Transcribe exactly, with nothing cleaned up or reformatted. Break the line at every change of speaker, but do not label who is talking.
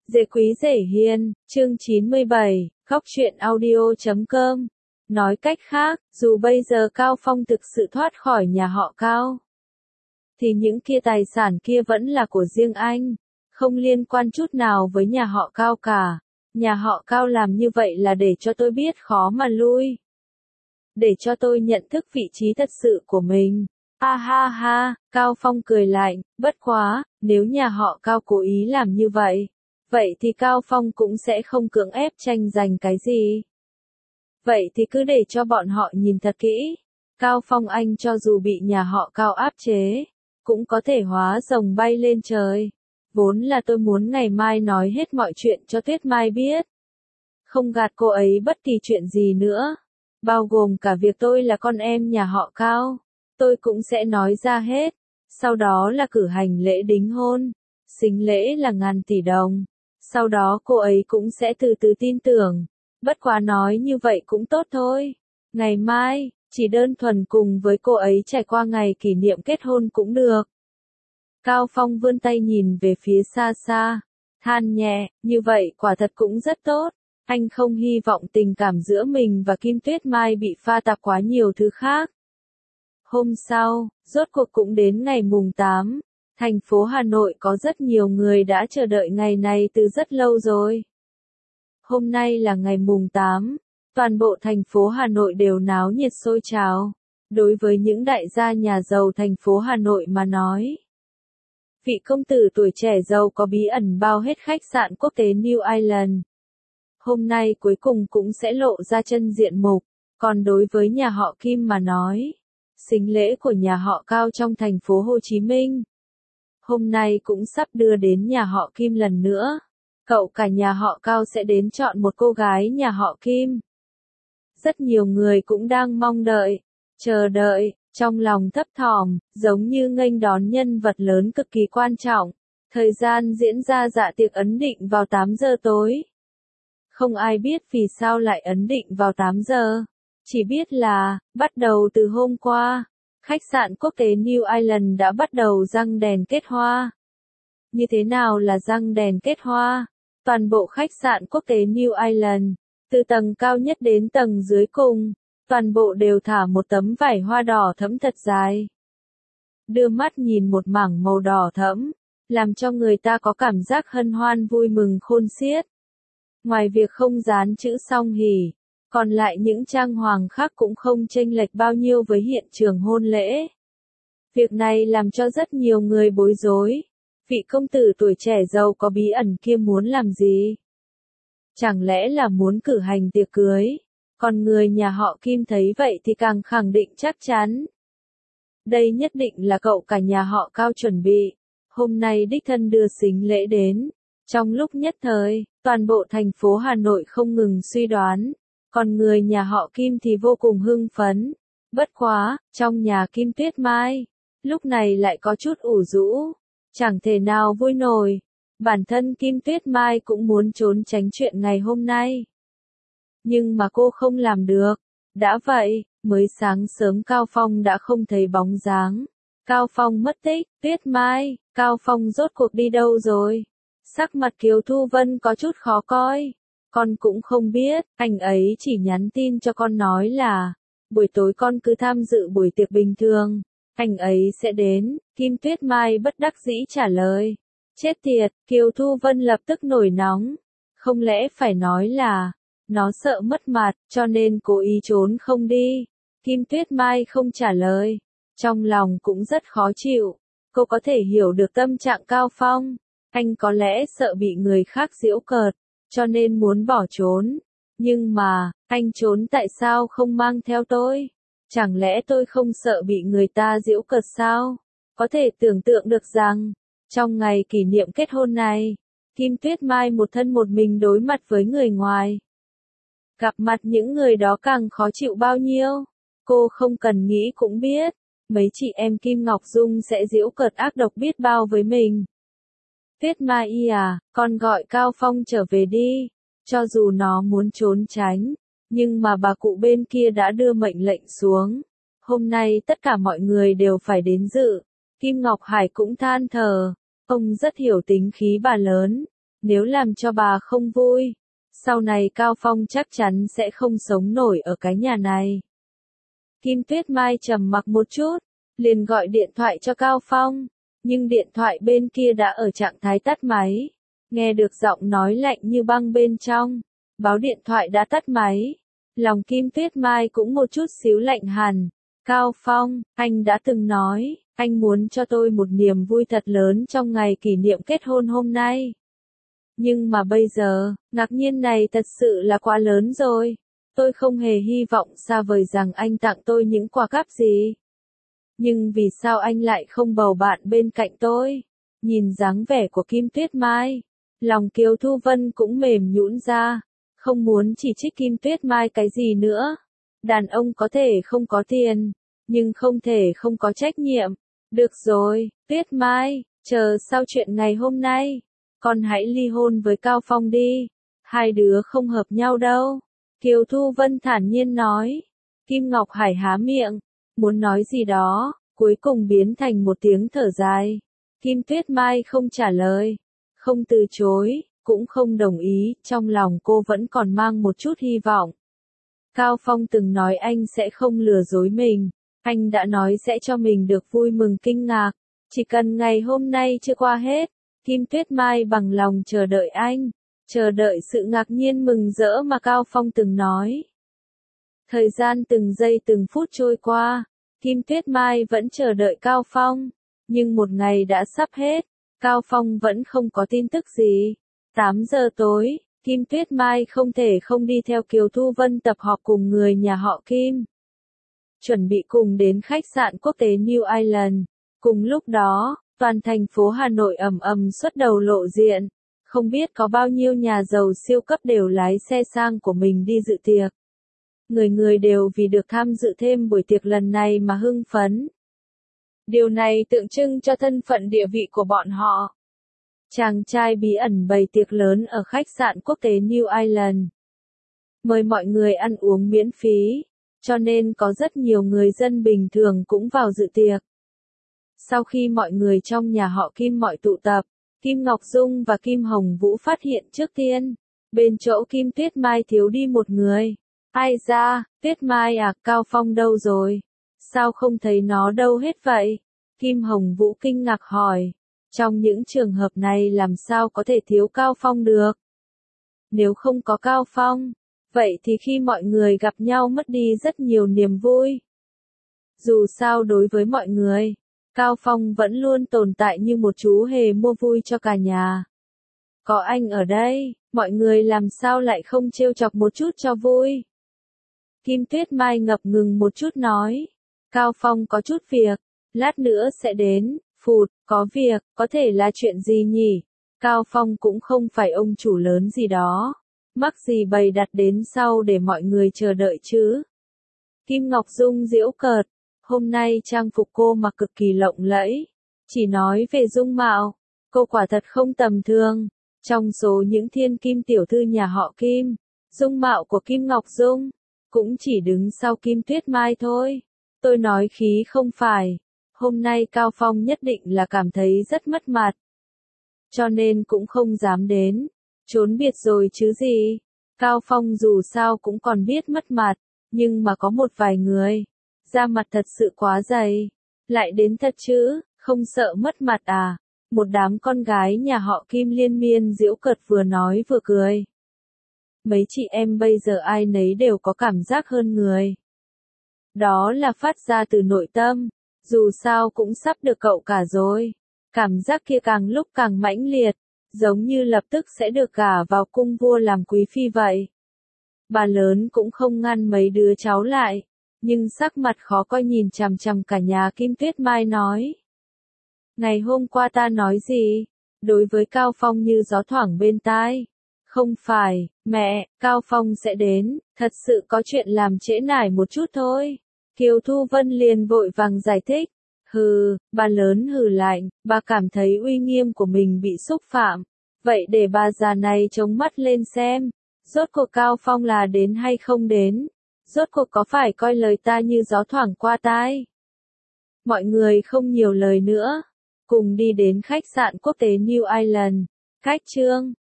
Dễ quý dễ hiền, chương chín mươi bảy, khóc chuyện audio chấm com. Nói cách khác, dù bây giờ Cao Phong thực sự thoát khỏi nhà họ Cao, thì những kia tài sản kia vẫn là của riêng anh, không liên quan chút nào với nhà họ Cao cả. Nhà họ Cao làm như vậy là để cho tôi biết khó mà lui, để cho tôi nhận thức vị trí thật sự của mình. Ha ha ha, Cao Phong cười lạnh, bất quá, nếu nhà họ Cao cố ý làm như vậy, vậy thì Cao Phong cũng sẽ không cưỡng ép tranh giành cái gì. Vậy thì cứ để cho bọn họ nhìn thật kỹ. Cao Phong anh cho dù bị nhà họ Cao áp chế, cũng có thể hóa rồng bay lên trời. Vốn là tôi muốn ngày mai nói hết mọi chuyện cho Tuyết Mai biết. Không gạt cô ấy bất kỳ chuyện gì nữa. Bao gồm cả việc tôi là con em nhà họ Cao. Tôi cũng sẽ nói ra hết. Sau đó là cử hành lễ đính hôn. Sính lễ là ngàn tỷ đồng. Sau đó cô ấy cũng sẽ từ từ tin tưởng. Bất quá nói như vậy cũng tốt thôi. Ngày mai, chỉ đơn thuần cùng với cô ấy trải qua ngày kỷ niệm kết hôn cũng được. Cao Phong vươn tay nhìn về phía xa xa. Than nhẹ, như vậy quả thật cũng rất tốt. Anh không hy vọng tình cảm giữa mình và Kim Tuyết Mai bị pha tạp quá nhiều thứ khác. Hôm sau, rốt cuộc cũng đến ngày mùng tám. Thành phố Hà Nội có rất nhiều người đã chờ đợi ngày này từ rất lâu rồi. Hôm nay là ngày mùng tám, toàn bộ thành phố Hà Nội đều náo nhiệt sôi trào. Đối với những đại gia nhà giàu thành phố Hà Nội mà nói, vị công tử tuổi trẻ giàu có bí ẩn bao hết khách sạn quốc tế New Island. Hôm nay cuối cùng cũng sẽ lộ ra chân diện mục. Còn đối với nhà họ Kim mà nói, sính lễ của nhà họ Cao trong thành phố Hồ Chí Minh, hôm nay cũng sắp đưa đến nhà họ Kim lần nữa. Cậu cả nhà họ Cao sẽ đến chọn một cô gái nhà họ Kim. Rất nhiều người cũng đang mong đợi, chờ đợi, trong lòng thấp thỏm, giống như nghênh đón nhân vật lớn cực kỳ quan trọng. Thời gian diễn ra dạ tiệc ấn định vào tám giờ tối. Không ai biết vì sao lại ấn định vào tám giờ. Chỉ biết là, bắt đầu từ hôm qua, khách sạn quốc tế New Island đã bắt đầu răng đèn kết hoa. Như thế nào là răng đèn kết hoa? Toàn bộ khách sạn quốc tế New Island, từ tầng cao nhất đến tầng dưới cùng, toàn bộ đều thả một tấm vải hoa đỏ thẫm thật dài. Đưa mắt nhìn một mảng màu đỏ thẫm, làm cho người ta có cảm giác hân hoan vui mừng khôn xiết. Ngoài việc không dán chữ song hỷ, còn lại những trang hoàng khác cũng không chênh lệch bao nhiêu với hiện trường hôn lễ. Việc này làm cho rất nhiều người bối rối. Vị công tử tuổi trẻ giàu có bí ẩn kia muốn làm gì? Chẳng lẽ là muốn cử hành tiệc cưới? Còn người nhà họ Kim thấy vậy thì càng khẳng định chắc chắn. Đây nhất định là cậu cả nhà họ Cao chuẩn bị. Hôm nay đích thân đưa sính lễ đến. Trong lúc nhất thời, toàn bộ thành phố Hà Nội không ngừng suy đoán. Còn người nhà họ Kim thì vô cùng hưng phấn. Bất quá, trong nhà Kim Tuyết Mai, lúc này lại có chút ủ rũ. Chẳng thể nào vui nổi. Bản thân Kim Tuyết Mai cũng muốn trốn tránh chuyện ngày hôm nay. Nhưng mà cô không làm được. Đã vậy, mới sáng sớm Cao Phong đã không thấy bóng dáng. Cao Phong mất tích, Tuyết Mai, Cao Phong rốt cuộc đi đâu rồi? Sắc mặt Kiều Thu Vân có chút khó coi. Con cũng không biết, anh ấy chỉ nhắn tin cho con nói là, buổi tối con cứ tham dự buổi tiệc bình thường. Anh ấy sẽ đến, Kim Tuyết Mai bất đắc dĩ trả lời. Chết tiệt, Kiều Thu Vân lập tức nổi nóng. Không lẽ phải nói là, nó sợ mất mặt, cho nên cố ý trốn không đi. Kim Tuyết Mai không trả lời. Trong lòng cũng rất khó chịu. Cô có thể hiểu được tâm trạng Cao Phong. Anh có lẽ sợ bị người khác giễu cợt, cho nên muốn bỏ trốn. Nhưng mà, anh trốn tại sao không mang theo tôi? Chẳng lẽ tôi không sợ bị người ta giễu cợt sao? Có thể tưởng tượng được rằng, trong ngày kỷ niệm kết hôn này, Kim Tuyết Mai một thân một mình đối mặt với người ngoài. Gặp mặt những người đó càng khó chịu bao nhiêu. Cô không cần nghĩ cũng biết, mấy chị em Kim Ngọc Dung sẽ giễu cợt ác độc biết bao với mình. Tuyết Mai à, con gọi Cao Phong trở về đi. Cho dù nó muốn trốn tránh, nhưng mà bà cụ bên kia đã đưa mệnh lệnh xuống. Hôm nay tất cả mọi người đều phải đến dự. Kim Ngọc Hải cũng than thở. Ông rất hiểu tính khí bà lớn. Nếu làm cho bà không vui, sau này Cao Phong chắc chắn sẽ không sống nổi ở cái nhà này. Kim Tuyết Mai trầm mặc một chút, liền gọi điện thoại cho Cao Phong, nhưng điện thoại bên kia đã ở trạng thái tắt máy. Nghe được giọng nói lạnh như băng bên trong, báo điện thoại đã tắt máy. Lòng Kim Tuyết Mai cũng một chút xíu lạnh hẳn. Cao Phong, anh đã từng nói, anh muốn cho tôi một niềm vui thật lớn trong ngày kỷ niệm kết hôn hôm nay. Nhưng mà bây giờ, ngạc nhiên này thật sự là quá lớn rồi. Tôi không hề hy vọng xa vời rằng anh tặng tôi những quà cáp gì. Nhưng vì sao anh lại không bầu bạn bên cạnh tôi? Nhìn dáng vẻ của Kim Tuyết Mai, lòng Kiều Thu Vân cũng mềm nhũn ra, không muốn chỉ trích Kim Tuyết Mai cái gì nữa. Đàn ông có thể không có tiền, nhưng không thể không có trách nhiệm. Được rồi, Tuyết Mai, chờ sau chuyện ngày hôm nay, con hãy ly hôn với Cao Phong đi. Hai đứa không hợp nhau đâu. Kiều Thu Vân thản nhiên nói. Kim Ngọc Hải há miệng, muốn nói gì đó, cuối cùng biến thành một tiếng thở dài. Kim Tuyết Mai không trả lời, không từ chối, cũng không đồng ý, trong lòng cô vẫn còn mang một chút hy vọng. Cao Phong từng nói anh sẽ không lừa dối mình, anh đã nói sẽ cho mình được vui mừng kinh ngạc, chỉ cần ngày hôm nay chưa qua hết, Kim Tuyết Mai bằng lòng chờ đợi anh, chờ đợi sự ngạc nhiên mừng rỡ mà Cao Phong từng nói. Thời gian từng giây từng phút trôi qua, Kim Tuyết Mai vẫn chờ đợi Cao Phong, nhưng một ngày đã sắp hết, Cao Phong vẫn không có tin tức gì. tám giờ tối, Kim Tuyết Mai không thể không đi theo Kiều Thu Vân tập họp cùng người nhà họ Kim. Chuẩn bị cùng đến khách sạn quốc tế New Island. Cùng lúc đó, toàn thành phố Hà Nội ầm ầm xuất đầu lộ diện. Không biết có bao nhiêu nhà giàu siêu cấp đều lái xe sang của mình đi dự tiệc. Người người đều vì được tham dự thêm buổi tiệc lần này mà hưng phấn. Điều này tượng trưng cho thân phận địa vị của bọn họ. Chàng trai bí ẩn bày tiệc lớn ở khách sạn quốc tế New Island. Mời mọi người ăn uống miễn phí, cho nên có rất nhiều người dân bình thường cũng vào dự tiệc. Sau khi mọi người trong nhà họ Kim mọi tụ tập, Kim Ngọc Dung và Kim Hồng Vũ phát hiện trước tiên, bên chỗ Kim Tuyết Mai thiếu đi một người. Ai ra, Tuyết Mai à, Cao Phong đâu rồi? Sao không thấy nó đâu hết vậy? Kim Hồng Vũ kinh ngạc hỏi. Trong những trường hợp này làm sao có thể thiếu Cao Phong được? Nếu không có Cao Phong, vậy thì khi mọi người gặp nhau mất đi rất nhiều niềm vui. Dù sao đối với mọi người, Cao Phong vẫn luôn tồn tại như một chú hề mua vui cho cả nhà. Có anh ở đây, mọi người làm sao lại không trêu chọc một chút cho vui? Kim Tuyết Mai ngập ngừng một chút nói. Cao Phong có chút việc, lát nữa sẽ đến. Phụt, có việc, có thể là chuyện gì nhỉ? Cao Phong cũng không phải ông chủ lớn gì đó. Mắc gì bày đặt đến sau để mọi người chờ đợi chứ? Kim Ngọc Dung giễu cợt. Hôm nay trang phục cô mặc cực kỳ lộng lẫy. Chỉ nói về dung mạo, cô quả thật không tầm thường. Trong số những thiên kim tiểu thư nhà họ Kim, dung mạo của Kim Ngọc Dung cũng chỉ đứng sau Kim Tuyết Mai thôi. Tôi nói khí không phải. Hôm nay Cao Phong nhất định là cảm thấy rất mất mặt. Cho nên cũng không dám đến. Trốn biệt rồi chứ gì. Cao Phong dù sao cũng còn biết mất mặt. Nhưng mà có một vài người, da mặt thật sự quá dày. Lại đến thật chứ, không sợ mất mặt à. Một đám con gái nhà họ Kim liên miên giễu cợt vừa nói vừa cười. Mấy chị em bây giờ ai nấy đều có cảm giác hơn người. Đó là phát ra từ nội tâm. Dù sao cũng sắp được cậu cả rồi. Cảm giác kia càng lúc càng mãnh liệt, giống như lập tức sẽ được gả vào cung vua làm quý phi vậy. Bà lớn cũng không ngăn mấy đứa cháu lại, nhưng sắc mặt khó coi nhìn chằm chằm cả nhà Kim Tuyết Mai nói. Ngày hôm qua ta nói gì? Đối với Cao Phong như gió thoảng bên tai. Không phải, mẹ, Cao Phong sẽ đến, thật sự có chuyện làm trễ nải một chút thôi. Kiều Thu Vân liền vội vàng giải thích. Hừ, bà lớn hừ lạnh, bà cảm thấy uy nghiêm của mình bị xúc phạm. Vậy để bà già này chống mắt lên xem. Rốt cuộc Cao Phong là đến hay không đến? Rốt cuộc có phải coi lời ta như gió thoảng qua tai? Mọi người không nhiều lời nữa. Cùng đi đến khách sạn quốc tế New Island. Khách trương,